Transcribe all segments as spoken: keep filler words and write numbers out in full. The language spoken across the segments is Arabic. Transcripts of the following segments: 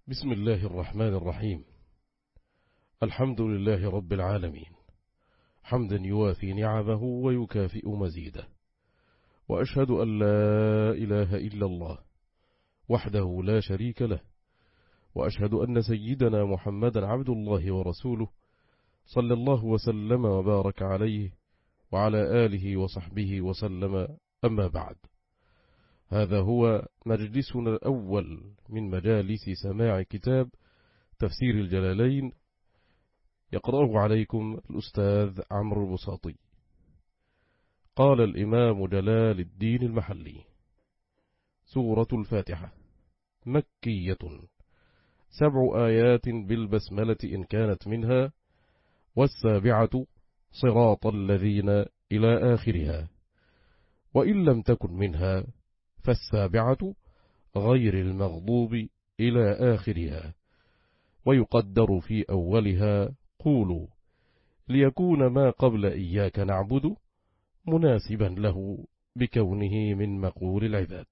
بسم الله الرحمن الرحيم. الحمد لله رب العالمين، حمدا يوافي نعمه ويكافئ مزيده، وأشهد أن لا إله إلا الله وحده لا شريك له، وأشهد أن سيدنا محمدا عبد الله ورسوله، صلى الله وسلم وبارك عليه وعلى آله وصحبه وسلم. أما بعد، هذا هو مجلسنا الأول من مجالس سماع كتاب تفسير الجلالين، يقرأه عليكم الأستاذ عمرو البساطي. قال الإمام جلال الدين المحلي: سورة الفاتحة مكية، سبع آيات بالبسملة إن كانت منها، والسابعة صراط الذين إلى آخرها، وإن لم تكن منها فالسابعة غير المغضوب إلى آخرها. ويقدر في أولها قولوا، ليكون ما قبل إياك نعبد مناسبا له بكونه من مقول العباد.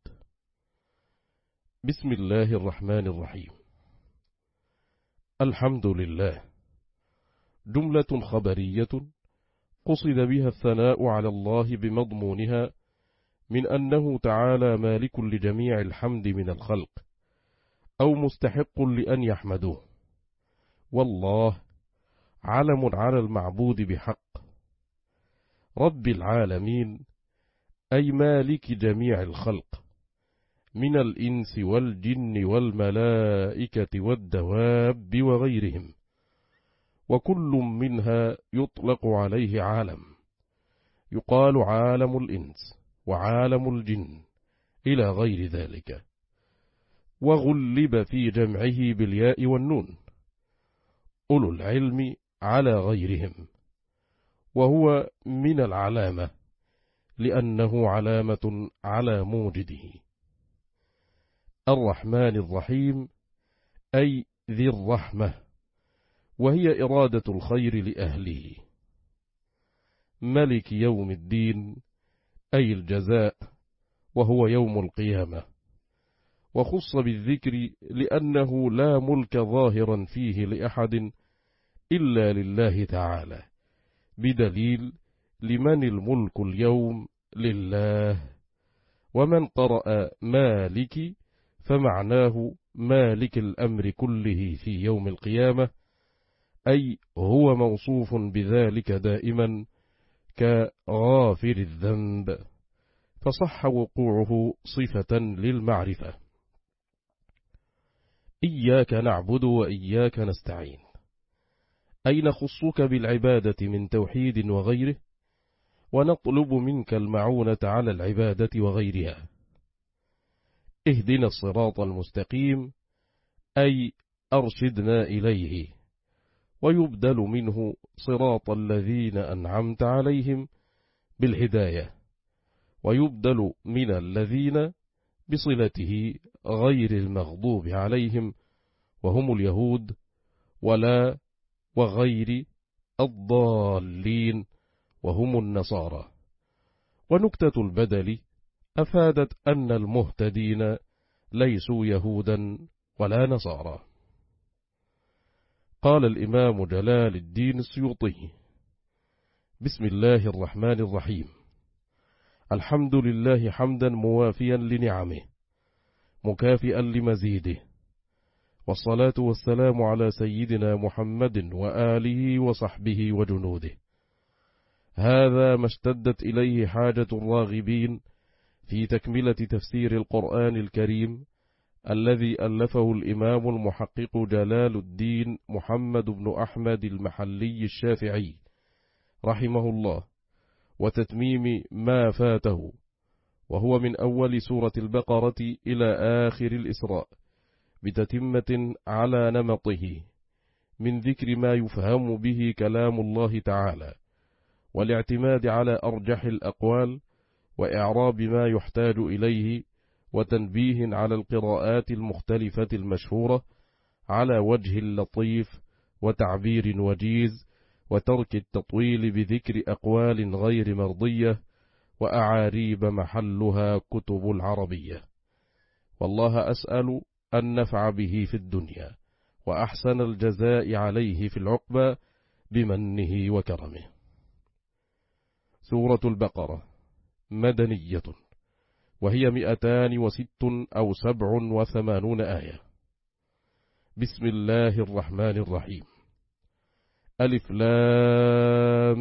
بسم الله الرحمن الرحيم. الحمد لله جملة خبرية قصد بها الثناء على الله بمضمونها، من أنه تعالى مالك لجميع الحمد من الخلق، أو مستحق لأن يحمدوه. والله علم على المعبود بحق، رب العالمين أي مالك جميع الخلق من الإنس والجن والملائكة والدواب وغيرهم، وكل منها يطلق عليه عالم، يقال عالم الإنس وعالم الجن إلى غير ذلك، وغلب في جمعه بالياء والنون، أولو العلم على غيرهم، وهو من العلامة لأنه علامة على موجده. الرحمن الرحيم أي ذي الرحمة، وهي إرادة الخير لأهله. ملك يوم الدين أي الجزاء، وهو يوم القيامة، وخص بالذكر لأنه لا ملك ظاهرا فيه لأحد إلا لله تعالى، بدليل لمن الملك اليوم لله. ومن قرأ مالك فمعناه مالك الأمر كله في يوم القيامة، أي هو موصوف بذلك دائما كغافر الذنب، فصح وقوعه صفة للمعرفة. إياك نعبد وإياك نستعين، أي نخصك بالعبادة من توحيد وغيره، ونطلب منك المعونة على العبادة وغيرها. اهدنا الصراط المستقيم أي أرشدنا إليه، ويبدل منه صراط الذين أنعمت عليهم بالهداية، ويبدل من الذين بصلته غير المغضوب عليهم وهم اليهود، ولا وغير الضالين وهم النصارى. ونكتة البدل أفادت أن المهتدين ليسوا يهودا ولا نصارى. قال الإمام جلال الدين السيوطي: بسم الله الرحمن الرحيم. الحمد لله حمدا موافيا لنعمه مكافئا لمزيده، والصلاة والسلام على سيدنا محمد وآله وصحبه وجنوده. هذا ما اشتدت إليه حاجة الراغبين في تكملة تفسير القرآن الكريم، الذي ألفه الإمام المحقق جلال الدين محمد بن أحمد المحلي الشافعي رحمه الله، وتتميم ما فاته، وهو من أول سورة البقرة إلى آخر الإسراء، بتتمة على نمطه من ذكر ما يفهم به كلام الله تعالى، والاعتماد على أرجح الأقوال، وإعراب ما يحتاج إليه، وتنبيه على القراءات المختلفة المشهورة على وجه لطيف وتعبير وجيز، وترك التطويل بذكر أقوال غير مرضية وأعاريب محلها كتب العربية. والله أسأل النفع به في الدنيا، وأحسن الجزاء عليه في العقبى بمنه وكرمه. سورة البقرة مدنية، وهي مئتان وست أو سبع وثمانون آية. بسم الله الرحمن الرحيم. ألف لام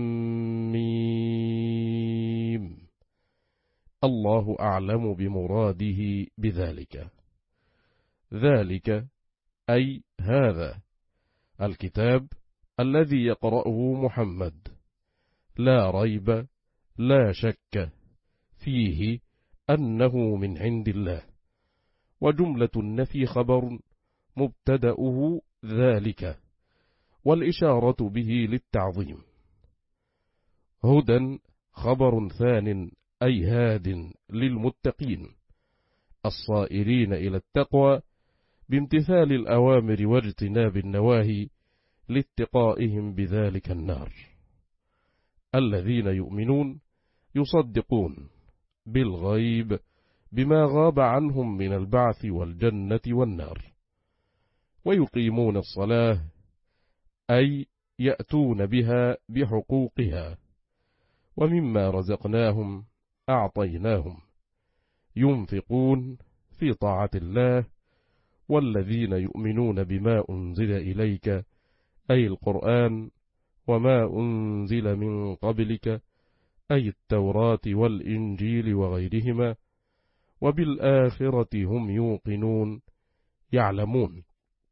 ميم. الله أعلم بمراده بذلك. ذلك أي هذا الكتاب الذي يقرأه محمد، لا ريب لا شك فيه أنه من عند الله. وجملة النفي خبر مبتدأه ذلك، والإشارة به للتعظيم. هدى خبر ثان أي هاد للمتقين الصائرين إلى التقوى بامتثال الأوامر واجتناب النواهي لاتقائهم بذلك النار. الذين يؤمنون يصدقون بالغيب بما غاب عنهم من البعث والجنة والنار، ويقيمون الصلاة أي يأتون بها بحقوقها، ومما رزقناهم أعطيناهم ينفقون في طاعة الله. والذين يؤمنون بما أنزل إليك أي القرآن وما أنزل من قبلك أي التوراة والإنجيل وغيرهما، وبالآخرة هم يوقنون يعلمون.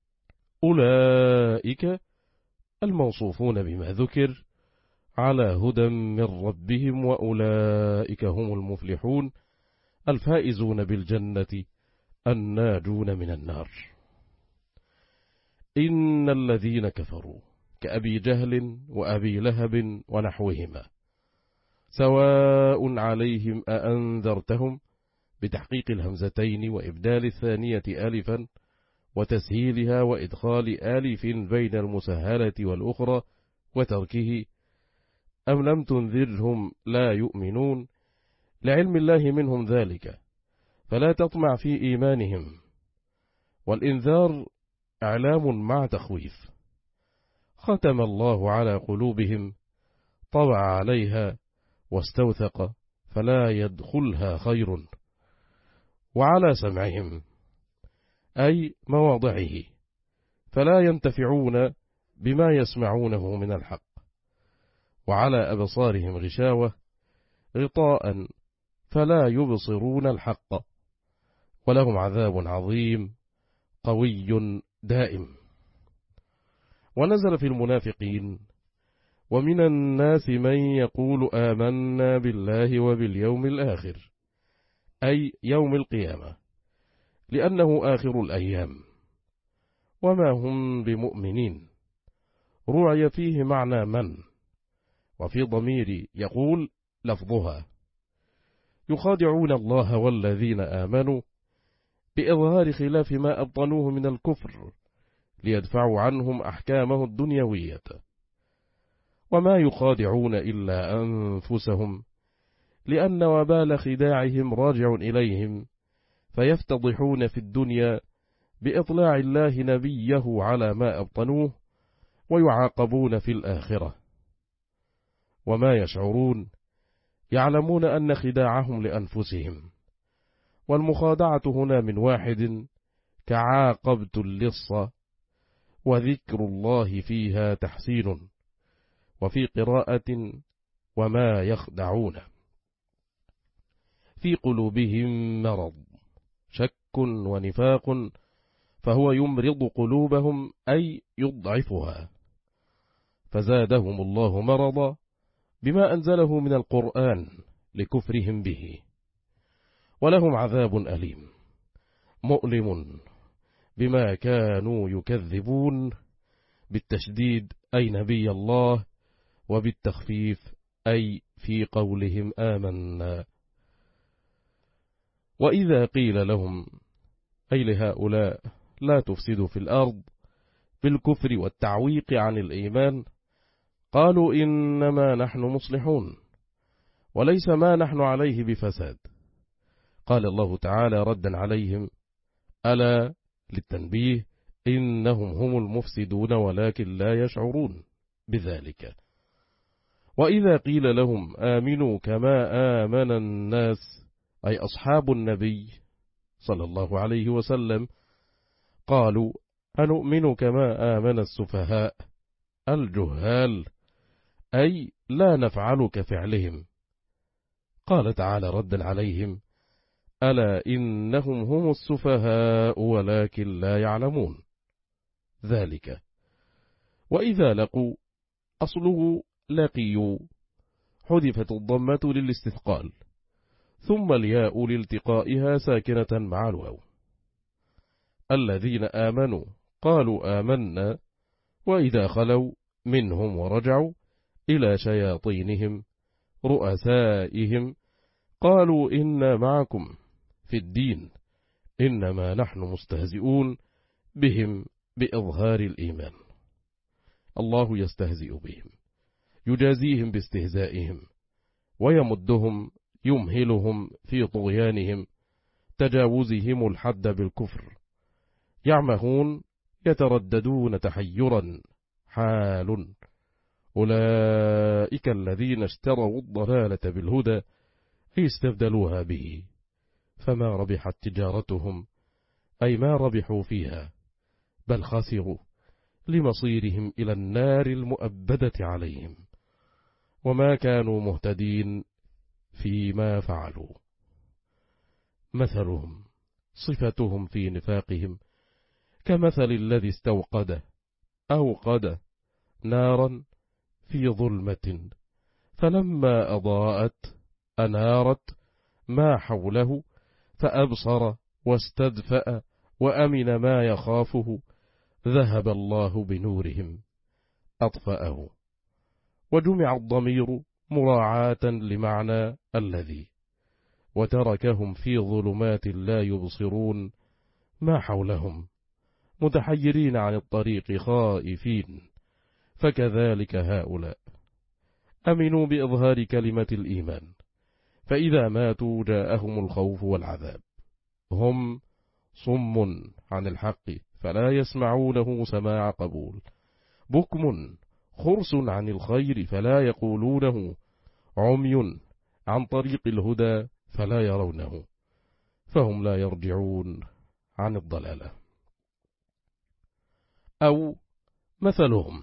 أولئك الموصوفون بما ذكر على هدى من ربهم، وأولئك هم المفلحون الفائزون بالجنة الناجون من النار. إن الذين كفروا كأبي جهل وأبي لهب ونحوهما سواء عليهم أأنذرتهم بتحقيق الهمزتين وإبدال الثانية ألفا وتسهيلها وإدخال ألف بين المسهلة والأخرى وتركه، أم لم تنذرهم لا يؤمنون، لعلم الله منهم ذلك فلا تطمع في إيمانهم. والإنذار إعلام مع تخويف. ختم الله على قلوبهم طبع عليها واستوثق فلا يدخلها خير، وعلى سمعهم أي مواضعه فلا ينتفعون بما يسمعونه من الحق، وعلى أبصارهم غشاوة غطاء فلا يبصرون الحق، ولهم عذاب عظيم قوي دائم. ونزل في المنافقين ومن الناس من يقول آمنا بالله وباليوم الآخر أي يوم القيامة، لأنه آخر الأيام، وما هم بمؤمنين. رعي فيه معنى من، وفي ضمير يقول لفظها. يخادعون الله والذين آمنوا بإظهار خلاف ما أبطنوه من الكفر ليدفعوا عنهم أحكامه الدنيوية، وما يخادعون إلا أنفسهم، لأن وبال خداعهم راجع إليهم، فيفتضحون في الدنيا بإطلاع الله نبيه على ما أبطنوه، ويعاقبون في الآخرة. وما يشعرون يعلمون أن خداعهم لأنفسهم. والمخادعة هنا من واحد كعاقبت اللص، وذكر الله فيها تحسين، وفي قراءة وما يخدعون. في قلوبهم مرض شك ونفاق، فهو يمرض قلوبهم أي يضعفها، فزادهم الله مرضا بما أنزله من القرآن لكفرهم به. ولهم عذاب أليم مؤلم بما كانوا يكذبون، بالتشديد أي نبي الله، وبالتخفيف أي في قولهم آمنا. وإذا قيل لهم أي لهؤلاء لا تفسدوا في الأرض بالكفر والتعويق عن الإيمان، قالوا إنما نحن مصلحون، وليس ما نحن عليه بفساد. قال الله تعالى ردا عليهم: ألا للتنبيه إنهم هم المفسدون ولكن لا يشعرون بذلك. وإذا قيل لهم آمنوا كما آمن الناس، أي أصحاب النبي صلى الله عليه وسلم، قالوا أنؤمن كما آمن السفهاء الجهال، أي لا نفعل كفعلهم. قال تعالى ردا عليهم: ألا إنهم هم السفهاء ولكن لا يعلمون ذلك. وإذا لقوا أصله لقيوا، حذفت الضمة للاستثقال، ثم الياء لالتقائها ساكنة مع الواو. الذين آمنوا قالوا آمنا، وإذا خلوا منهم ورجعوا إلى شياطينهم رؤسائهم قالوا إنا معكم في الدين إنما نحن مستهزئون بهم بإظهار الإيمان. الله يستهزئ بهم، يجازيهم باستهزائهم، ويمدهم يمهلهم في طغيانهم تجاوزهم الحد بالكفر. يعمهون يترددون تحيرا حال. أولئك الذين اشتروا الضلالة بالهدى استبدلوها به، فما ربحت تجارتهم، أي ما ربحوا فيها، بل خسروا لمصيرهم إلى النار المؤبدة عليهم، وما كانوا مهتدين فيما فعلوا. مثلهم صفتهم في نفاقهم كمثل الذي استوقد أوقد نارا في ظلمة فلما أضاءت أنارت ما حوله فأبصر واستدفأ وأمن ما يخافه ذهب الله بنورهم أطفأه. وجمع الضمير مراعاة لمعنى الذي، وتركهم في ظلمات لا يبصرون ما حولهم متحيرين عن الطريق خائفين. فكذلك هؤلاء أمنوا بإظهار كلمة الإيمان، فإذا ماتوا جاءهم الخوف والعذاب. هم صم عن الحق فلا يسمعونه سماع قبول، بكم خرس عن الخير فلا يقولونه، عمي عن طريق الهدى فلا يرونه، فهم لا يرجعون عن الضلالة. أو مثلهم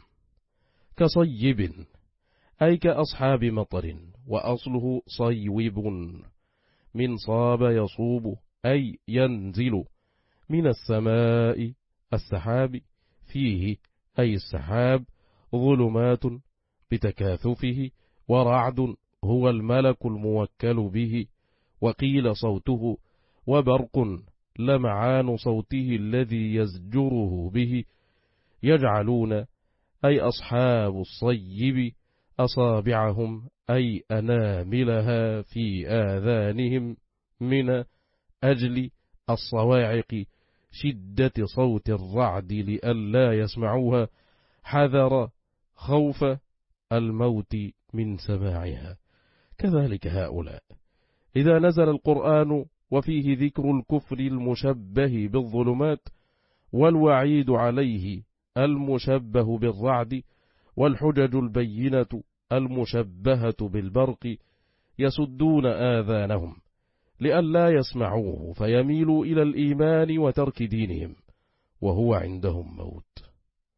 كصيب، أي كأصحاب مطر، وأصله صيوب من صاب يصوب، أي ينزل من السماء السحاب، فيه أي السحاب ظلمات بتكاثفه، ورعد هو الملك الموكل به، وقيل صوته، وبرق لمعان صوته الذي يزجره به. يجعلون أي أصحاب الصيب أصابعهم أي أناملها في آذانهم من أجل الصواعق شدة صوت الرعد لئلا يسمعوها، حذر خوف الموت من سماعها. كذلك هؤلاء إذا نزل القرآن وفيه ذكر الكفر المشبه بالظلمات والوعيد عليه المشبه بالرعد والحجج البينة المشبهة بالبرق، يسدون آذانهم لئلا يسمعوه فيميلوا إلى الإيمان وترك دينهم وهو عندهم موت.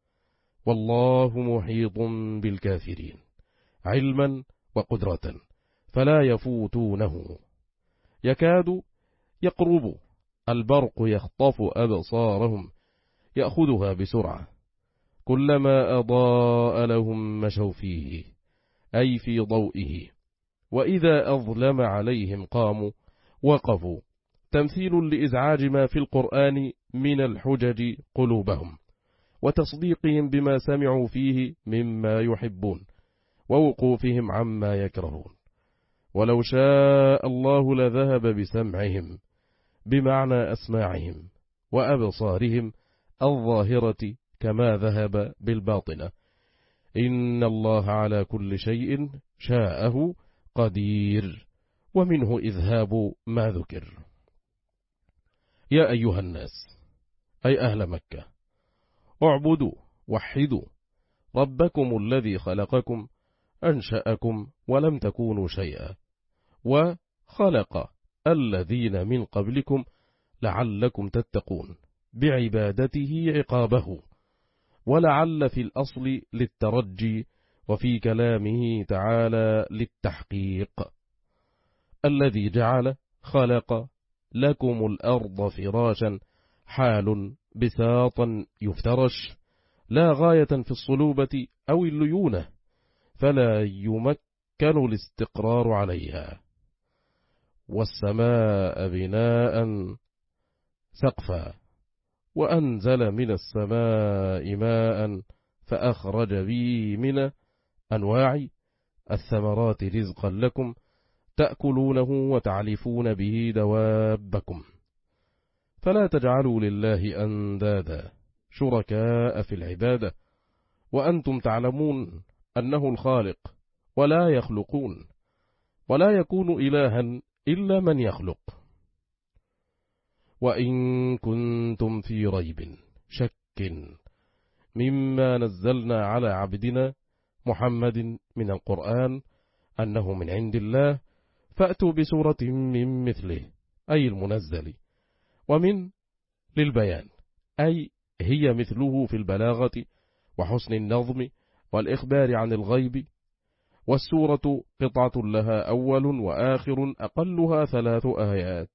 والله محيط بالكافرين علما وقدرة فلا يفوتونه. يكاد يقرب البرق يخطف أبصارهم يأخذها بسرعة، كلما أضاء لهم مشوا فيه أي في ضوئه، وإذا أظلم عليهم قاموا وقفوا، تمثيل لإزعاج ما في القرآن من الحجج قلوبهم وتصديقهم بما سمعوا فيه مما يحبون ووقوفهم عما يكرهون. ولو شاء الله لذهب بسمعهم بمعنى أسماعهم وأبصارهم الظاهرة كما ذهب بالباطنة، إن الله على كل شيء شاءه قدير، ومنه إذهاب ما ذكر. يا أيها الناس أي أهل مكة: اعبدوا وحدوا ربكم الذي خلقكم أنشأكم ولم تكونوا شيئا وخلق الذين من قبلكم لعلكم تتقون، بعبادته عقابه، ولعل في الأصل للترجي، وفي كلامه تعالى للتحقيق. الذي جعل خلق لكم الأرض فراشا حال بساطا يفترش، لا غاية في الصلوبة أو الليونة، فلا يمكن الاستقرار عليها. والسماء بناء سقفا، وأنزل من السماء ماء فأخرج به من أنواع الثمرات رزقا لكم تأكلونه وتعلفون به دوابكم، فلا تجعلوا لله أندادا شركاء في العبادة وأنتم تعلمون أنه الخالق، ولا يخلقون، ولا يكون إلها إلا من يخلق. وإن كنتم في ريب شك مما نزلنا على عبدنا محمد من القرآن أنه من عند الله فأتوا بسورة من مثله، أي المنزل، ومن للبيان، أي هي مثله في البلاغة وحسن النظم والإخبار عن الغيب. والسورة قطعة لها أول وآخر أقلها ثلاث آيات.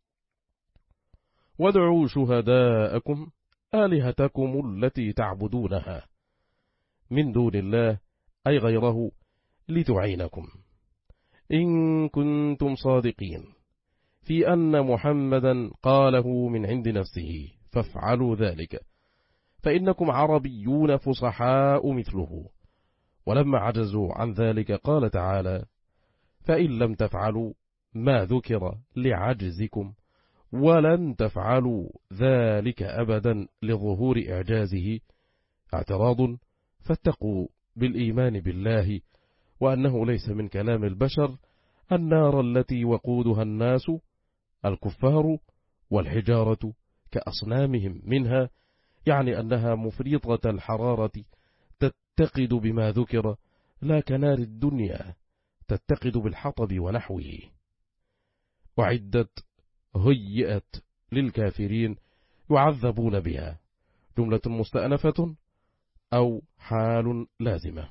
وادعوا شهداءكم آلهتكم التي تعبدونها من دون الله، أي غيره، لتعينكم إن كنتم صادقين في أن محمدا قاله من عند نفسه، فافعلوا ذلك فإنكم عربيون فصحاء مثله. ولما عجزوا عن ذلك قال تعالى: فإن لم تفعلوا ما ذكر لعجزكم ولن تفعلوا ذلك أبدا لظهور إعجازه، اعتراض، فاتقوا بالإيمان بالله وأنه ليس من كلام البشر النار التي وقودها الناس الكفار والحجارة كأصنامهم منها، يعني أنها مفرطة الحرارة تتقد بما ذكر، لا كنار الدنيا تتقد بالحطب ونحوه. وعدت هيئت للكافرين يعذبون بها، جملة مستأنفة أو حال لازمة.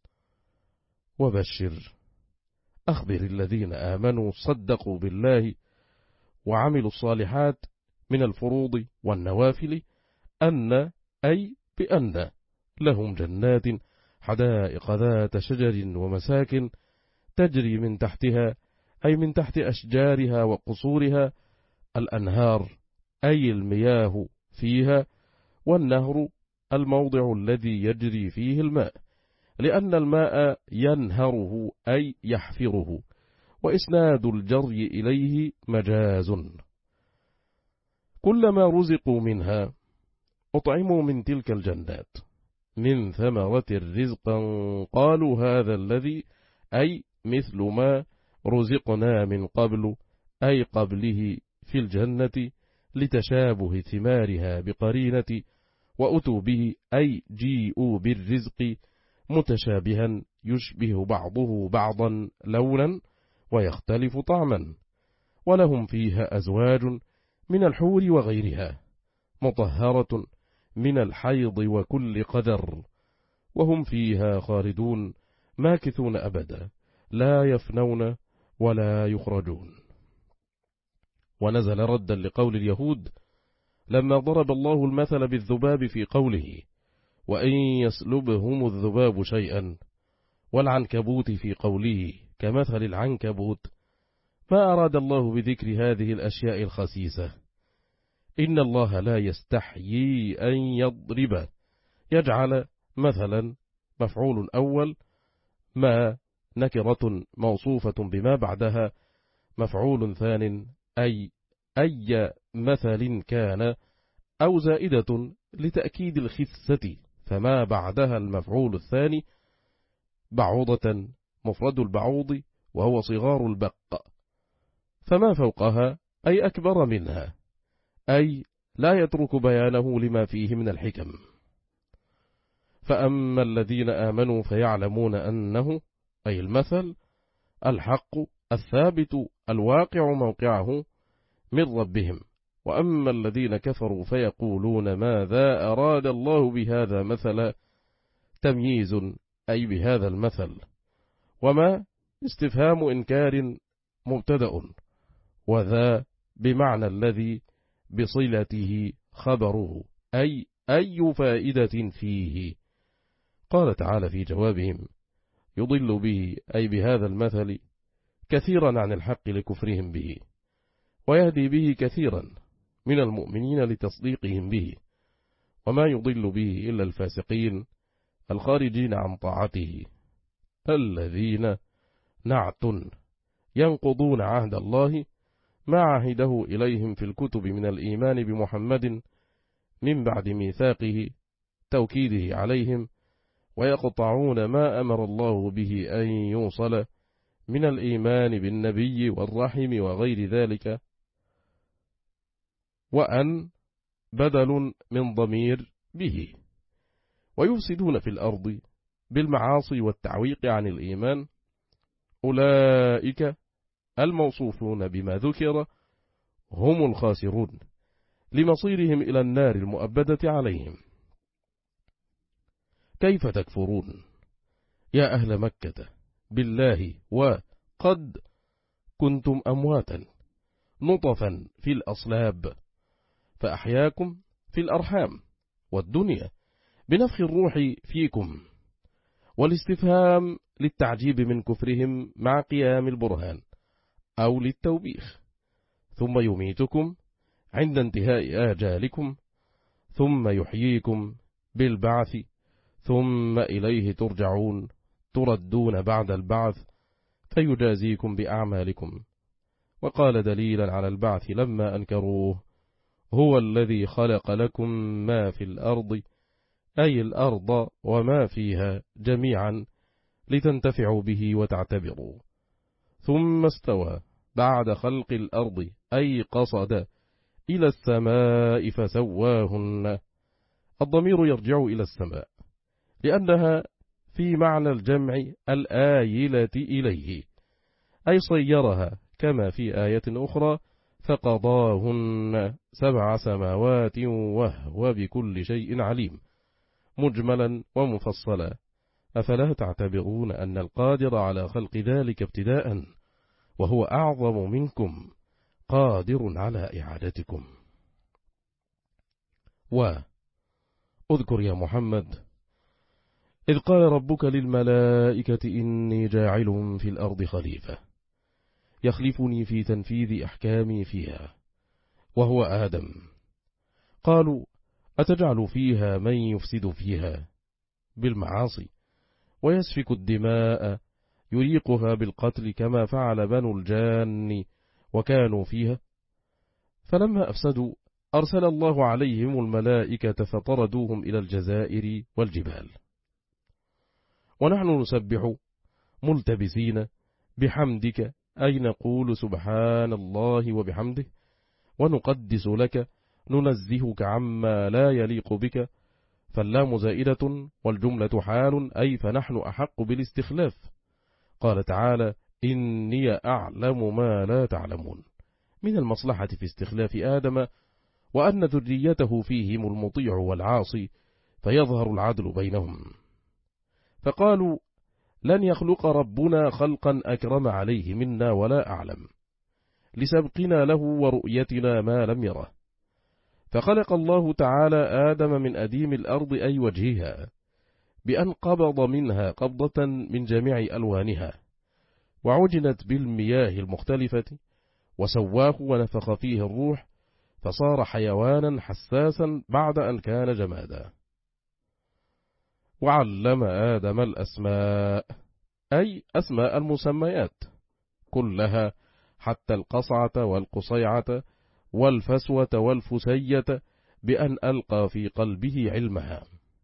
وبشر، أخبر الذين آمنوا صدقوا بالله وعملوا الصالحات من الفروض والنوافل أن، أي بأن، لهم جنات حدائق ذات شجر ومساكن تجري من تحتها، أي من تحت أشجارها وقصورها، الأنهار، أي المياه فيها، والنهر الموضع الذي يجري فيه الماء، لأن الماء ينهره أي يحفره، وإسناد الجري إليه مجاز. كلما رزقوا منها أطعموا من تلك الجنات من ثمرة رزقا قالوا هذا الذي، أي مثل ما رزقنا من قبل، أي قبله في الجنة، لتشابه ثمارها بقرينة، وأتوا به، أي جيئوا بالرزق متشابها يشبه بعضه بعضا لونا ويختلف طعما، ولهم فيها أزواج من الحور وغيرها مطهرة من الحيض وكل قدر، وهم فيها خالدون ماكثون أبدا لا يفنون ولا يخرجون. ونزل ردا لقول اليهود لما ضرب الله المثل بالذباب في قوله: وإن يسلبهم الذباب شيئا، والعنكبوت في قوله كمثل العنكبوت، ما أراد الله بذكر هذه الأشياء الخسيسة. إن الله لا يستحيي أن يضرب، يجعل مثلا مفعول أول ما نكرة موصوفة بما بعدها مفعول ثان، أي أي مثل كان، أو زائدة لتأكيد الخسة، فما بعدها المفعول الثاني بعوضة، مفرد البعوض وهو صغار البق، فما فوقها أي أكبر منها، أي لا يترك بيانه لما فيه من الحكم. فأما الذين آمنوا فيعلمون أنه أي المثل الحق الثابت الواقع موقعه من ربهم، وأما الذين كفروا فيقولون ماذا أراد الله بهذا مثلا، تمييز أي بهذا المثل، وما استفهام إنكار مبتدأ، وذا بمعنى الذي بصلته خبره أي أي فائدة فيه. قال تعالى في جوابهم يضل به أي بهذا المثل كثيرا عن الحق لكفرهم به، ويهدي به كثيرا من المؤمنين لتصديقهم به، وما يضل به إلا الفاسقين الخارجين عن طاعته الذين نعت ينقضون عهد الله ما عهده إليهم في الكتب من الإيمان بمحمد من بعد ميثاقه توكيده عليهم، ويقطعون ما أمر الله به أن يوصل من الإيمان بالنبي والرحم وغير ذلك، وأن بدل من ضمير به، ويفسدون في الأرض بالمعاصي والتعويق عن الإيمان. أولئك الموصوفون بما ذكر هم الخاسرون لمصيرهم إلى النار المؤبدة عليهم. كيف تكفرون يا أهل مكة بالله وقد كنتم أمواتا نطفا في الأصلاب فأحياكم في الأرحام والدنيا بنفخ الروح فيكم، والاستفهام للتعجيب من كفرهم مع قيام البرهان أو للتوبيخ. ثم يميتكم عند انتهاء آجالكم ثم يحييكم بالبعث ثم إليه ترجعون تردون بعد البعث فيجازيكم بأعمالكم. وقال دليلا على البعث لما أنكروه هو الذي خلق لكم ما في الأرض أي الأرض وما فيها جميعا لتنتفعوا به وتعتبروا، ثم استوى بعد خلق الأرض أي قصد إلى السماء فسواهن. الضمير يرجع إلى السماء لأنها في معنى الجمع الآيلة إليه، أي صيرها كما في آية أخرى فقضاهن سبع سماوات وهو بكل شيء عليم، مجملا ومفصلا. أفلا تعتبرون أن القادر على خلق ذلك ابتداء وهو أعظم منكم قادر على إعادتكم. وأذكر يا محمد إذ قال ربك للملائكة إني جاعل في الأرض خليفة يخلفني في تنفيذ أحكامي فيها وهو آدم. قالوا أتجعل فيها من يفسد فيها بالمعاصي ويسفك الدماء يريقها بالقتل كما فعل بنو الجان وكانوا فيها، فلما أفسدوا أرسل الله عليهم الملائكة فطردوهم إلى الجزائر والجبال. ونحن نسبح ملتبسين بحمدك أي نقول سبحان الله وبحمده، ونقدس لك ننزهك عما لا يليق بك، فاللام زائدة والجملة حال أي فنحن أحق بالاستخلاف. قال تعالى إني أعلم ما لا تعلمون، من المصلحة في استخلاف آدم وأن ذريته فيهم المطيع والعاصي فيظهر العدل بينهم. فقالوا لن يخلق ربنا خلقا أكرم عليه منا ولا أعلم، لسبقنا له ورؤيتنا ما لم يره. فخلق الله تعالى آدم من أديم الأرض أي وجهها بأن قبض منها قبضة من جميع ألوانها وعجنت بالمياه المختلفة، وسواه ونفخ فيه الروح فصار حيوانا حساسا بعد أن كان جمادا. وعلم آدم الأسماء أي أسماء المسميات كلها حتى القصعة والقصيعة والفسوة والفسية بأن ألقى في قلبه علمها،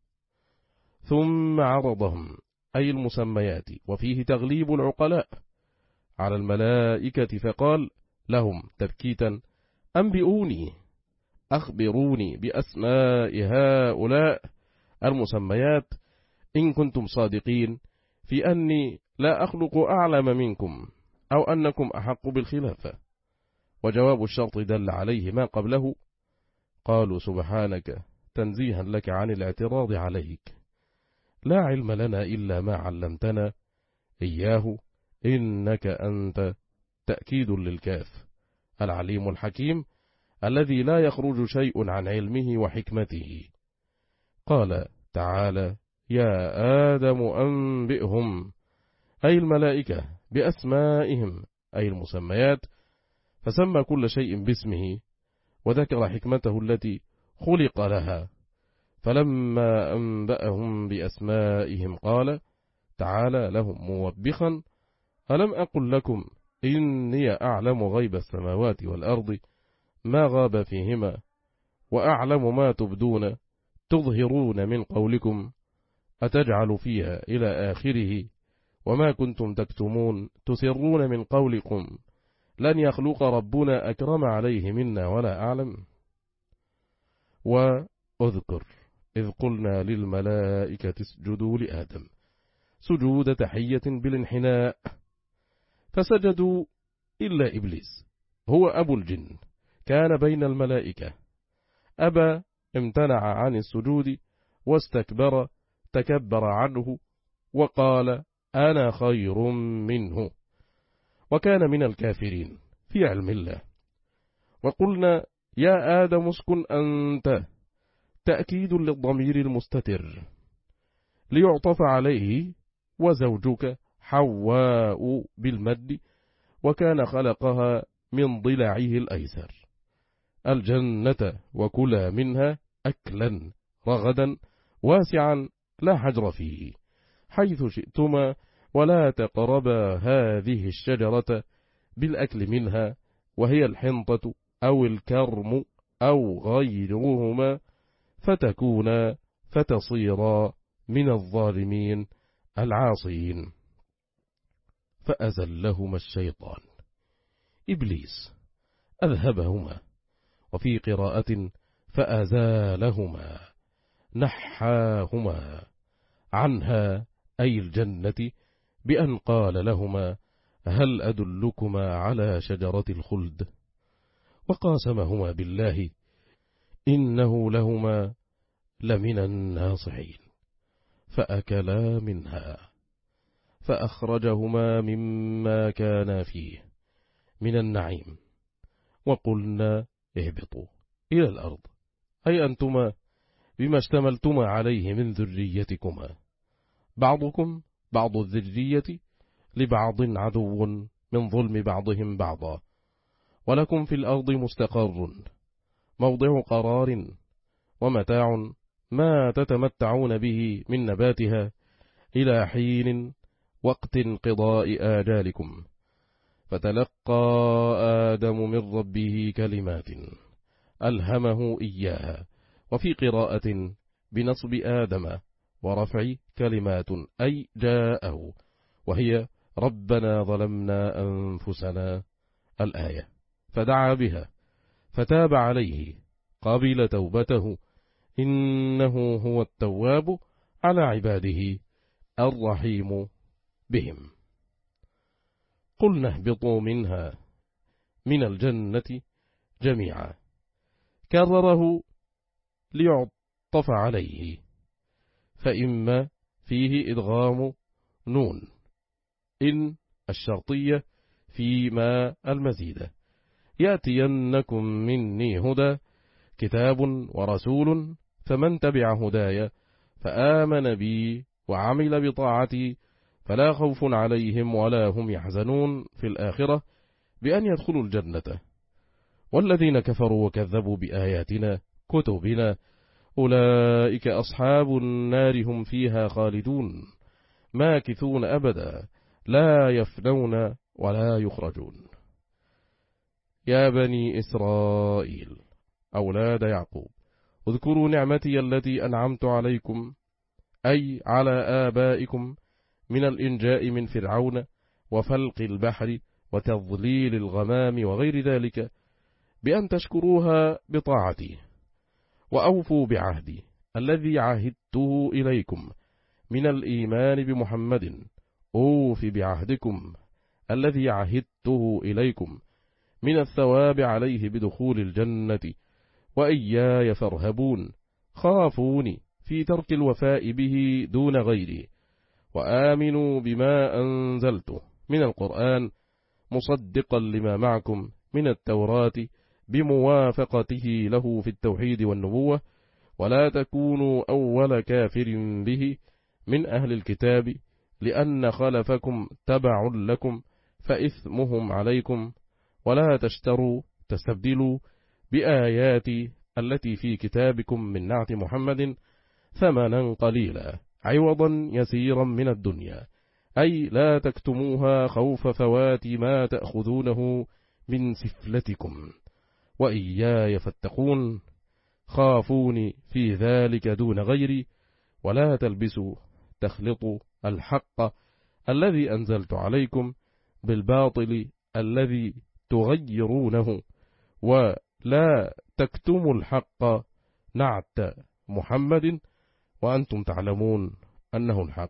ثم عرضهم أي المسميات وفيه تغليب العقلاء على الملائكة فقال لهم تبكيتا أنبئوني أخبروني بأسماء هؤلاء المسميات إن كنتم صادقين في أني لا أخلق أعلم منكم أو أنكم أحق بالخلافة. وجواب الشرط دل عليه ما قبله. قالوا سبحانك تنزيها لك عن الاعتراض عليك، لا علم لنا إلا ما علمتنا إياه إنك أنت تأكيد للكاف العليم الحكيم الذي لا يخرج شيء عن علمه وحكمته. قال تعالى يا آدم أنبئهم أي الملائكة بأسمائهم أي المسميات، فسمى كل شيء باسمه وذكر حكمته التي خلق لها. فلما أنبأهم بأسمائهم قال تعالى لهم موبخا ألم أقل لكم إني أعلم غيب السماوات والأرض ما غاب فيهما وأعلم ما تبدون تظهرون من قولكم أتجعل فيها إلى آخره وما كنتم تكتمون تسرون من قولكم لن يخلق ربنا أكرم عليه منا ولا أعلم. وأذكر إذ قلنا للملائكة اسجدوا لآدم سجود تحية بالانحناء فسجدوا إلا إبليس هو أبو الجن كان بين الملائكة أبى امتنع عن السجود واستكبر تكبر عنه وقال أنا خير منه وكان من الكافرين في علم الله. وقلنا يا آدم اسكن أنت تأكيد للضمير المستتر ليعطف عليه وزوجك حواء بالمد وكان خلقها من ضلعه الأيسر الجنة وكلا منها أكلا رغدا واسعا لا حجر فيه حيث شئتما ولا تقربا هذه الشجرة بالأكل منها وهي الحنطة أو الكرم أو غيرهما فتكونا فتصيرا من الظالمين العاصين. فأزلهما الشيطان إبليس أذهبهما وفي قراءة فأزالهما نحاهما عنها أي الجنة بأن قال لهما هل أدلكما على شجرة الخلد وقاسمهما بالله إنه لهما لمن الناصحين فأكلا منها فأخرجهما مما كان فيه من النعيم وقلنا اهبطوا إلى الأرض أي أنتما بما اشتملتما عليه من ذريتكما بعضكم بعض الذرية لبعض عدو من ظلم بعضهم بعضا ولكم في الأرض مستقر موضع قرار ومتاع ما تتمتعون به من نباتها إلى حين وقت انقضاء آجالكم. فتلقى آدم من ربه كلمات ألهمه إياها وفي قراءة بنصب آدم ورفع كلمات أي جاءه وهي ربنا ظلمنا أنفسنا الآية فدعا بها فتاب عليه قبل توبته إنه هو التواب على عباده الرحيم بهم. قلنا اهبطوا منها من الجنة جميعا كرره ليعطف عليه فإما فيه إدغام نون إن الشرطية فيما المزيدة يأتينكم مني هدى كتاب ورسول فمن تبع هدايا فآمن بي وعمل بطاعتي فلا خوف عليهم ولا هم يحزنون في الآخرة بأن يدخلوا الجنة. والذين كفروا وكذبوا بآياتنا كتبنا أولئك أصحاب النار هم فيها خالدون ماكثون أبدا لا يفنون ولا يخرجون. يا بني إسرائيل أولاد يعقوب اذكروا نعمتي التي أنعمت عليكم أي على آبائكم من الإنجاء من فرعون وفلق البحر وتضليل الغمام وغير ذلك بأن تشكروها بطاعتي، وأوفوا بعهدي الذي عهدته إليكم من الإيمان بمحمد، أوف بعهدكم الذي عهدته إليكم من الثواب عليه بدخول الجنة، وإياي فارهبون، خافوني في ترك الوفاء به دون غيري، وآمنوا بما أنزلته من القرآن مصدقا لما معكم من التوراة بموافقته له في التوحيد والنبوة، ولا تكونوا أول كافر به من أهل الكتاب، لأن خلفكم تبع لكم فإثمهم عليكم، ولا تشتروا تستبدلوا بآياتي التي في كتابكم من نعت محمد ثمنا قليلا عوضا يسيرا من الدنيا، أي لا تكتموها خوف فوات ما تأخذونه من سفلتكم، وإياي فاتقون، خافوني في ذلك دون غيري، ولا تلبسوا تخلطوا الحق الذي أنزلت عليكم بالباطل الذي تغيرونه، ولا تكتموا الحق نعت محمد وأنتم تعلمون أنه الحق،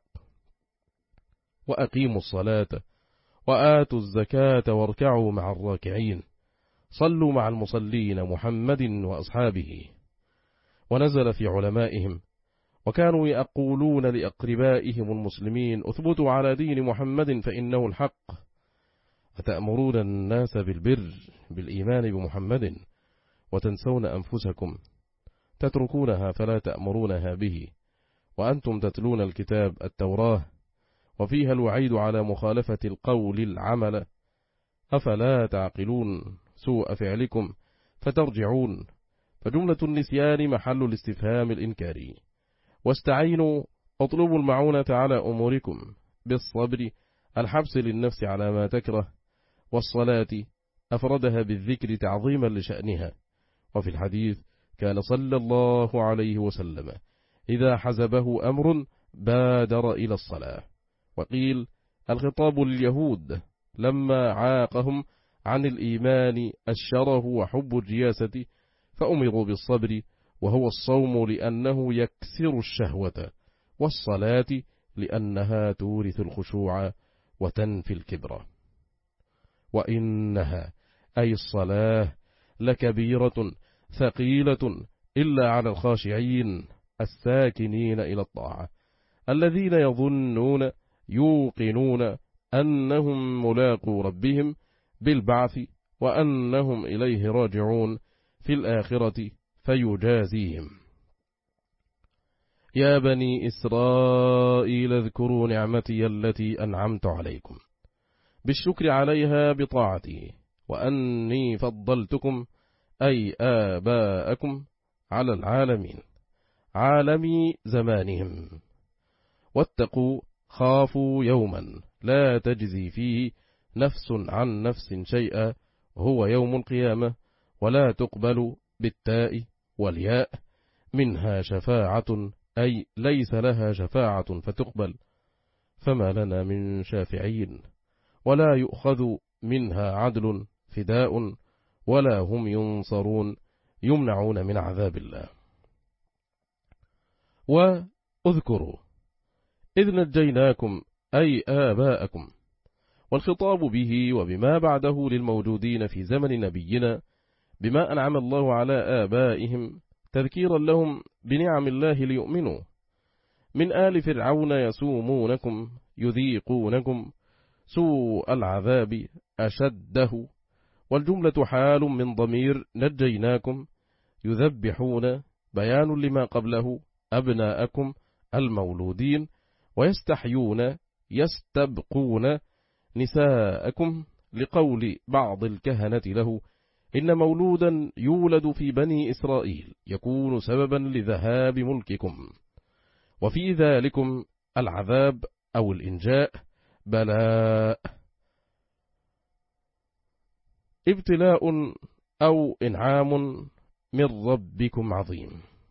وأقيموا الصلاة وآتوا الزكاة واركعوا مع الراكعين، صلوا مع المصلين محمد وأصحابه. ونزل في علمائهم وكانوا يقولون لأقربائهم المسلمين اثبتوا على دين محمد فإنه الحق، أتأمرون الناس بالبر بالإيمان بمحمد وتنسون أنفسكم، تتركونها فلا تأمرونها به، وأنتم تتلون الكتاب التوراة وفيها الوعيد على مخالفة القول العمل، أفلا تعقلون سوء فعلكم فترجعون. فجملة النسيان محل الاستفهام الإنكاري. واستعينوا اطلبوا المعونة على أموركم بالصبر، الحبس للنفس على ما تكره، والصلاة أفردها بالذكر تعظيما لشأنها. وفي الحديث كان صلى الله عليه وسلم إذا حزبه أمر بادر إلى الصلاة. وقيل الخطاب لليهود لما عاقهم عن الإيمان الشره وحب الرياسة، فأمروا بالصبر وهو الصوم لأنه يكسر الشهوة، والصلاة لأنها تورث الخشوع وتنفي الكبر. وإنها أي الصلاة لكبيرة ثقيلة إلا على الخاشعين الساكنين إلى الطاعة، الذين يظنون يوقنون أنهم ملاقو ربهم بالبعث وأنهم إليه راجعون في الآخرة فيجازيهم. يا بني إسرائيل اذكروا نعمتي التي أنعمت عليكم بالشكر عليها بطاعتي، وأني فضلتكم أي آباءكم على العالمين عالمي زمانهم. واتقوا خافوا يوما لا تجزي فيه نفس عن نفس شيئا هو يوم القيامة، ولا تقبل بالتاء والياء منها شفاعة أي ليس لها شفاعة فتقبل، فما لنا من شافعين، ولا يؤخذ منها عدل فداء، ولا هم ينصرون يمنعون من عذاب الله. واذكروا إذ نجيناكم أي آباءكم، والخطاب به وبما بعده للموجودين في زمن نبينا بما أنعم الله على آبائهم تذكيرا لهم بنعم الله ليؤمنوا. من آل فرعون يسومونكم يذيقونكم سوء العذاب أشده، والجملة حال من ضمير نجيناكم يذبحون بيان لما قبله أبناءكم المولودين، ويستحيون يستبقون نساءكم، لقول بعض الكهنة له إن مولودا يولد في بني إسرائيل يكون سببا لذهاب ملككم، وفي ذلكم العذاب أو الإنجاء بلاء ابتلاء أو إنعام من ربكم عظيم.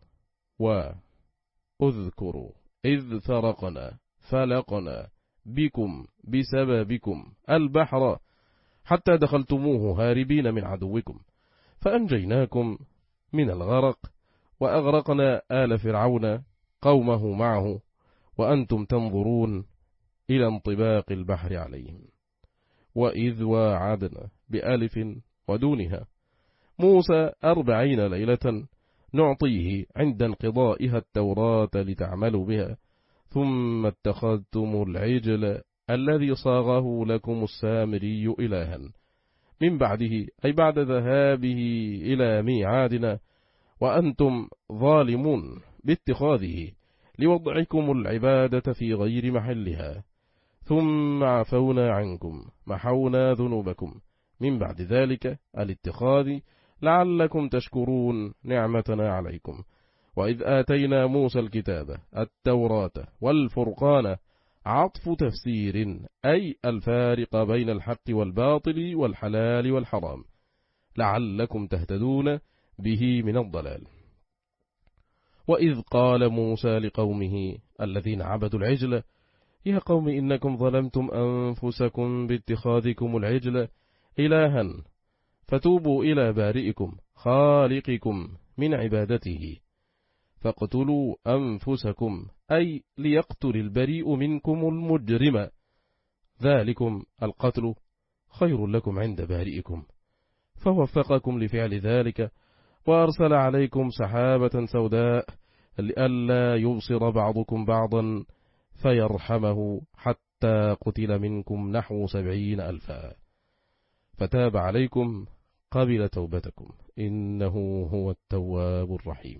وأذكروا إذ فرقنا فلقنا بكم بسببكم البحر حتى دخلتموه هاربين من عدوكم، فأنجيناكم من الغرق وأغرقنا آل فرعون قومه معه وأنتم تنظرون إلى انطباق البحر عليهم. وإذ واعدنا بألف ودونها موسى أربعين ليلة نعطيه عند انقضائها التوراة لتعملوا بها، ثم اتخذتم العجل الذي صاغه لكم السامري إلها من بعده، أي بعد ذهابه إلى ميعادنا وأنتم ظالمون باتخاذه لوضعكم العبادة في غير محلها، ثم عفونا عنكم محونا ذنوبكم من بعد ذلك الاتخاذ لعلكم تشكرون نعمتنا عليكم. وإذ آتينا موسى الكتاب التوراة والفرقان عطف تفسير، أي الفارق بين الحق والباطل والحلال والحرام، لعلكم تهتدون به من الضلال. وإذ قال موسى لقومه الذين عبدوا العجل يا قوم إنكم ظلمتم أنفسكم باتخاذكم العجل إلها فتوبوا إلى بارئكم خالقكم من عبادته فاقتلوا أنفسكم، أي ليقتل البريء منكم المجرم، ذلكم القتل خير لكم عند بارئكم، فوفقكم لفعل ذلك وأرسل عليكم سحابة سوداء لئلا يبصر بعضكم بعضا فيرحمه حتى قتل منكم نحو سبعين ألفا، فتاب عليكم قبل توبتكم إنه هو التواب الرحيم.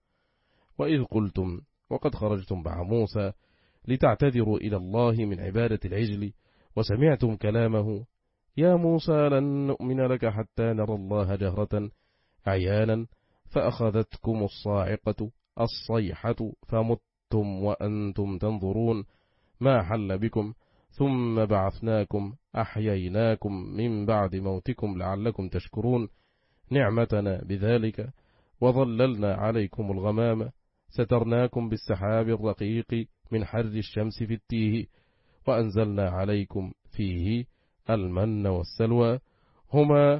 وإذ قلتم وقد خرجتم مع موسى لتعتذروا إلى الله من عبادة العجل وسمعتم كلامه يا موسى لن نؤمن لك حتى نرى الله جهرة عيانا، فأخذتكم الصاعقة الصيحة فمتم وأنتم تنظرون ما حل بكم، ثم بعثناكم أحييناكم من بعد موتكم لعلكم تشكرون نعمتنا بذلك، وظللنا عليكم الغمام سترناكم بالسحاب الرقيق من حر الشمس في التيه، وأنزلنا عليكم فيه المن والسلوى هما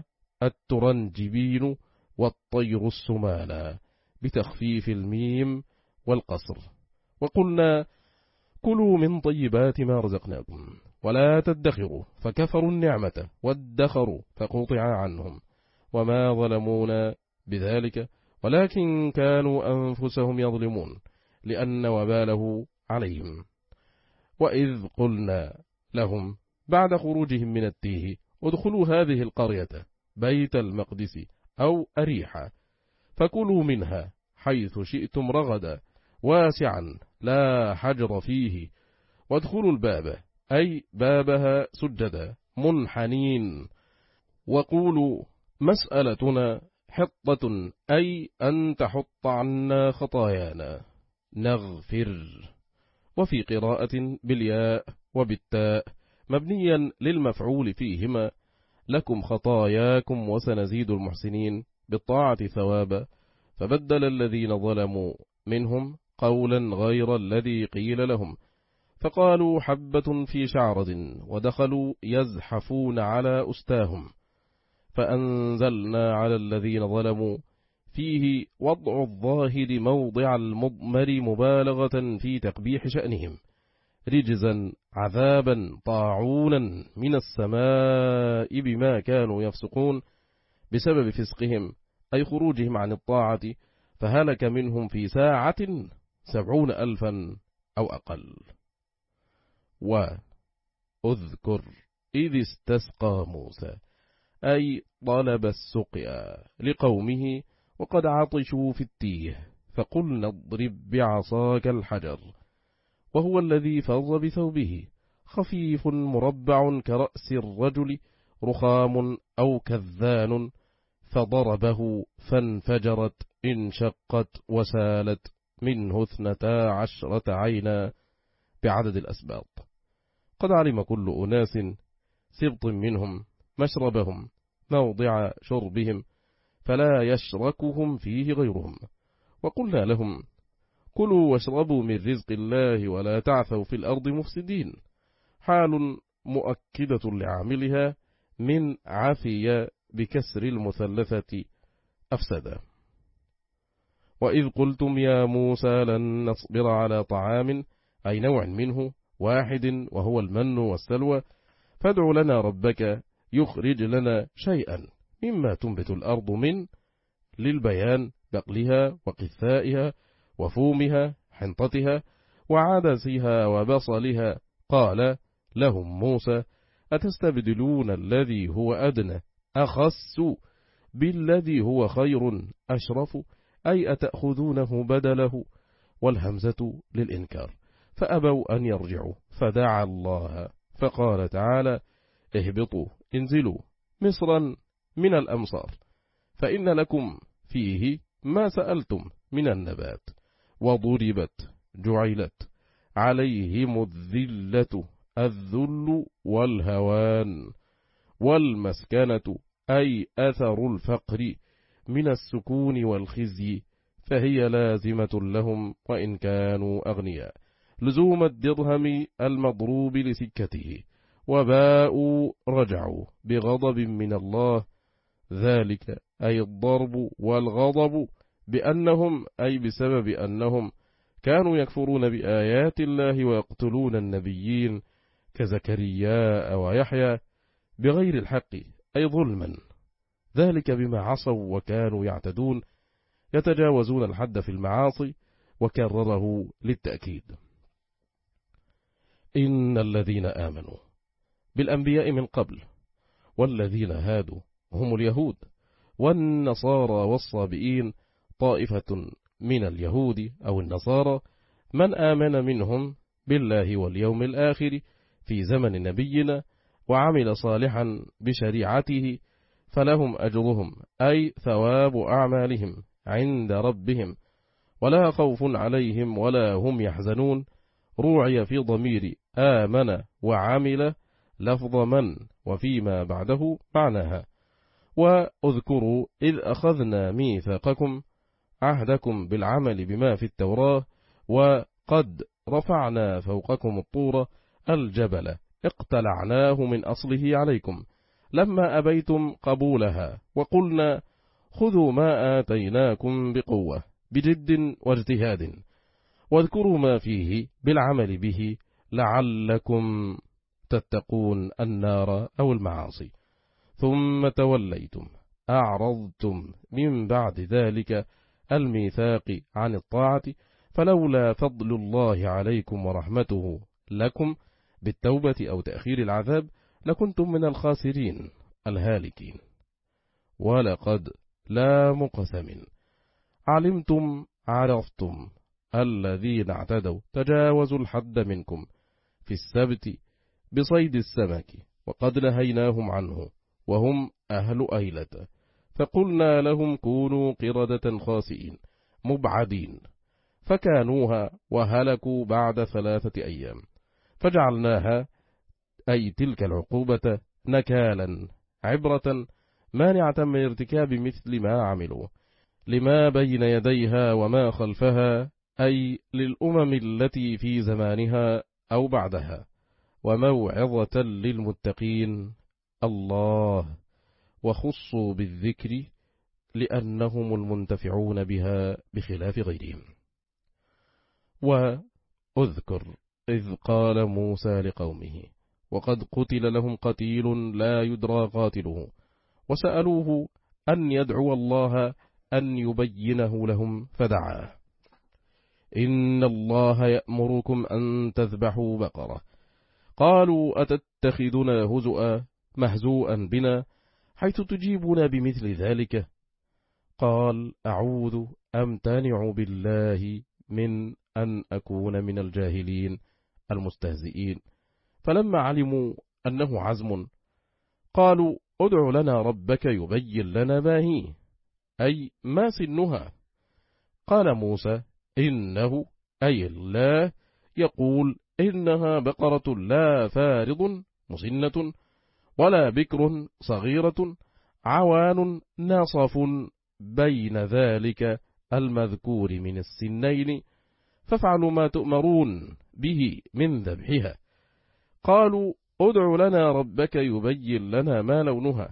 الترنجبين والطير السمانا بتخفيف الميم والقصر. وقلنا كلوا من طيبات ما رزقناكم ولا تدخروا، فكفروا النعمة وادخروا فقطع عنهم، وما ظلمونا بذلك ولكن كانوا أنفسهم يظلمون لأن وباله عليهم. وإذ قلنا لهم بعد خروجهم من التيه ادخلوا هذه القرية بيت المقدس أو أريحا فكلوا منها حيث شئتم رغدا واسعا لا حجر فيه، وادخلوا الباب أي بابها سجدا منحنين، وقولوا مسألتنا حطة أي أن تحط عنا خطايانا نغفر. وفي قراءة بالياء وبالتاء مبنيا للمفعول فيهما لكم خطاياكم وسنزيد المحسنين بالطاعة ثوابا، فبدل الذين ظلموا منهم قولا غير الذي قيل لهم فقالوا حبة في شعرة ودخلوا يزحفون على أستاهم، فأنزلنا على الذين ظلموا فيه وضع الظاهر موضع المضمر مبالغة في تقبيح شأنهم رجزا عذابا طاعونا من السماء بما كانوا يفسقون بسبب فسقهم أي خروجهم عن الطاعة، فهلك منهم في ساعة سبعون ألفا أو أقل. وأذكر إذ استسقى موسى أي طلب السقيا لقومه وقد عطشوا في التيه، فقلنا اضرب بعصاك الحجر، وهو الذي فر بثوبه خفيف مربع كرأس الرجل رخام أو كذان، فضربه فانفجرت انشقت وسالت منه اثنتا عشرة عينا بعدد الأسباط، قد علم كل أناس سبط منهم مشربهم موضع شربهم فلا يشركهم فيه غيرهم. وقلنا لهم كلوا واشربوا من رزق الله ولا تعثوا في الأرض مفسدين، حال مؤكدة لعاملها من عفية بكسر المثلثة أفسدا. وإذ قلتم يا موسى لن نصبر على طعام أي نوع منه واحد وهو المن والسلوى فادع لنا ربك يخرج لنا شيئا مما تنبت الأرض من للبيان بقلها وقثائها وفومها حنطتها وعدسها وبصلها. قال لهم موسى أتستبدلون الذي هو أدنى أخس بالذي هو خير أشرف أي أتأخذونه بدله والهمزة للإنكار فأبوا أن يرجعوا فدعا الله فقال تعالى اهبطوا انزلوا مصرا من الأمصار فإن لكم فيه ما سألتم من النبات وضربت جعلت عليهم الذلة الذل والهوان والمسكنة أي أثر الفقر من السكون والخزي فهي لازمة لهم وإن كانوا أغنياء لزوم الدرهم المضروب لسكته وباءوا رجعوا بغضب من الله ذلك أي الضرب والغضب بأنهم أي بسبب أنهم كانوا يكفرون بآيات الله ويقتلون النبيين كزكرياء ويحيى بغير الحق أي ظلما ذلك بما عصوا وكانوا يعتدون يتجاوزون الحد في المعاصي وكرره للتأكيد. إن الذين آمنوا بالأنبياء من قبل والذين هادوا هم اليهود والنصارى والصابئين طائفة من اليهود أو النصارى من آمن منهم بالله واليوم الآخر في زمن نبينا وعمل صالحا بشريعته فلهم أجرهم أي ثواب أعمالهم عند ربهم ولا خوف عليهم ولا هم يحزنون. روعي في ضمير آمن وعمل لفظ من وفيما بعده معناها. وأذكروا إذ أخذنا ميثاقكم عهدكم بالعمل بما في التوراة وقد رفعنا فوقكم الطور الجبل اقتلعناه من أصله عليكم لما أبيتم قبولها وقلنا خذوا ما آتيناكم بقوة بجد واجتهاد واذكروا ما فيه بالعمل به لعلكم تتقون النار أو المعاصي. ثم توليتم أعرضتم من بعد ذلك الميثاق عن الطاعة فلولا فضل الله عليكم ورحمته لكم بالتوبة أو تأخير العذاب لكنتم من الخاسرين الهالكين. ولقد لا مقسم علمتم عرفتم الذين اعتدوا تجاوزوا الحد منكم في السبت بصيد السمك وقد نهيناهم عنه وهم أهل أيلة فقلنا لهم كونوا قردة خاسئين مبعدين فكانوها وهلكوا بعد ثلاثة أيام فجعلناها أي تلك العقوبة نكالا عبرة مانعة من ارتكاب مثل ما عملوا لما بين يديها وما خلفها أي للأمم التي في زمانها أو بعدها وموعظة للمتقين. الله وخصوا بالذكر لأنهم المنتفعون بها بخلاف غيرهم. وأذكر إذ قال موسى لقومه وقد قتل لهم قتيل لا يدرى قاتله وسألوه أن يدعو الله أن يبينه لهم فدعاه إن الله يأمركم أن تذبحوا بقرة قالوا أتتخذنا هزؤا مهزوءا بنا حيث تجيبنا بمثل ذلك قال أعوذ أمتنع بالله من أن أكون من الجاهلين المستهزئين. فلما علموا أنه عزم قالوا ادع لنا ربك يبين لنا ما هي أي ما سنها. قال موسى إنه أي الله يقول إنها بقرة لا فارض مسنة ولا بكر صغيرة عوان ناصف بين ذلك المذكور من السنين فافعلوا ما تؤمرون به من ذبحها. قالوا ادع لنا ربك يبين لنا ما لونها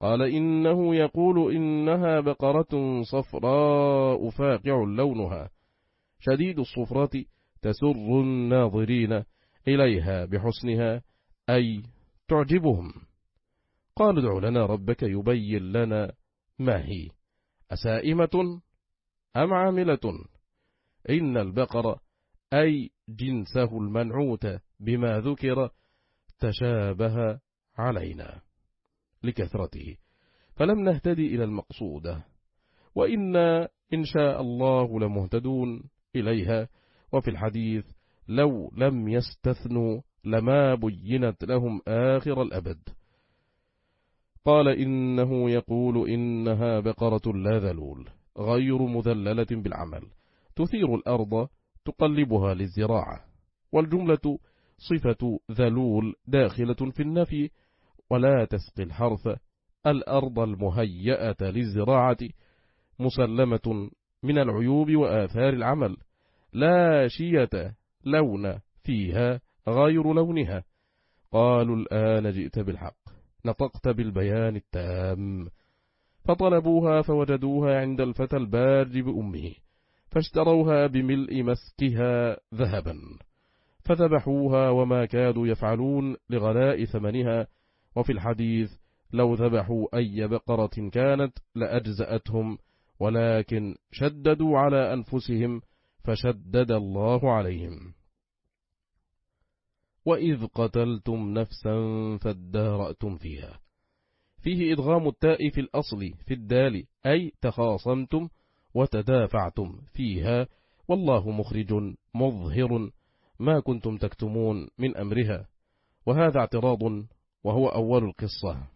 قال إنه يقول إنها بقرة صفراء فاقع لونها شديد الصفرة تسر الناظرين إليها بحسنها أي تعجبهم. قال ادع لنا ربك يبين لنا ما هي أسائمة أم عاملة. إن البقر أي جنسه المنعوت بما ذكر تشابه علينا لكثرته فلم نهتدي إلى المقصودة، وإنا إن شاء الله لمهتدون إليها. وفي الحديث لو لم يستثنوا لما بينت لهم آخر الأبد. قال إنه يقول إنها بقرة لا ذلول غير مذللة بالعمل تثير الأرض تقلبها للزراعة. والجملة صفة ذلول داخلة في النفي ولا تسقي الحرث الأرض المهيئة للزراعة مسلمة من العيوب وآثار العمل لا شية لون فيها غير لونها. قالوا الآن جئت بالحق نطقت بالبيان التام. فطلبوها فوجدوها عند الفتى البار بأمه فاشتروها بملء مسكها ذهبا فذبحوها وما كادوا يفعلون لغلاء ثمنها. وفي الحديث لو ذبحوا أي بقرة كانت لأجزأتهم ولكن شددوا على أنفسهم فشدد الله عليهم. وإذ قتلتم نفسا فادارأتم فيها فيه إدغام التاء في الأصل في الدال أي تخاصمتم وتدافعتم فيها والله مخرج مظهر ما كنتم تكتمون من أمرها. وهذا اعتراض وهو أول القصة.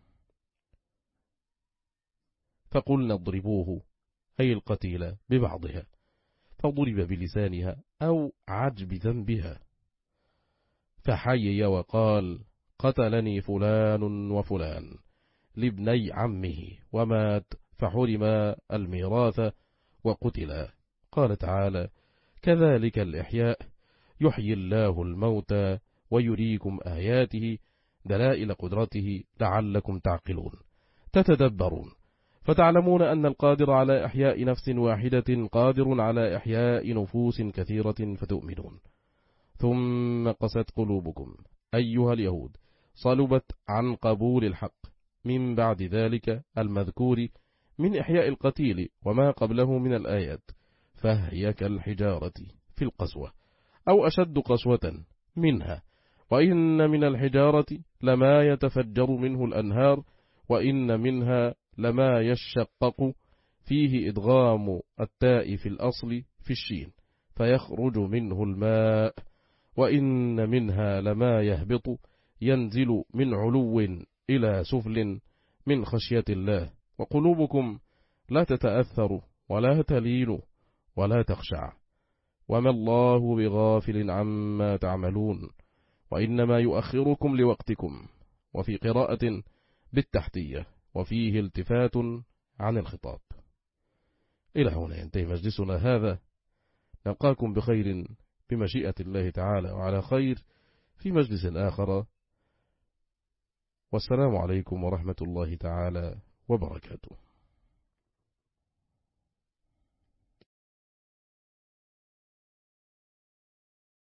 فقلنا اضربوه أي القتيل ببعضها فضرب بلسانها أو عجب ذنبها فحيي وقال قتلني فلان وفلان لابني عمه ومات فحرم الميراث وقتلا. قال تعالى كذلك الإحياء يحيي الله الموتى ويريكم آياته دلائل قدرته لعلكم تعقلون تتدبرون فتعلمون أن القادر على إحياء نفس واحدة قادر على إحياء نفوس كثيرة فتؤمنون. ثم قست قلوبكم أيها اليهود صلبت عن قبول الحق من بعد ذلك المذكور من إحياء القتيل وما قبله من الآيات فهي كالحجارة في القسوة أو أشد قسوة منها. وإن من الحجارة لما يتفجر منه الأنهار وإن منها لما يشقق فيه إدغام التاء في الأصل في الشين فيخرج منه الماء. وإن منها لما يهبط ينزل من علو إلى سفل من خشية الله. وقلوبكم لا تتأثر ولا تلين ولا تخشع وما الله بغافل عما تعملون وإنما يؤخركم لوقتكم. وفي قراءة بالتحتية وفيه التفات عن الخطاب. إلى هنا ينتهي مجلسنا هذا. نلقاكم بخير بمشيئة الله تعالى وعلى خير في مجلس آخر. والسلام عليكم ورحمة الله تعالى وبركاته.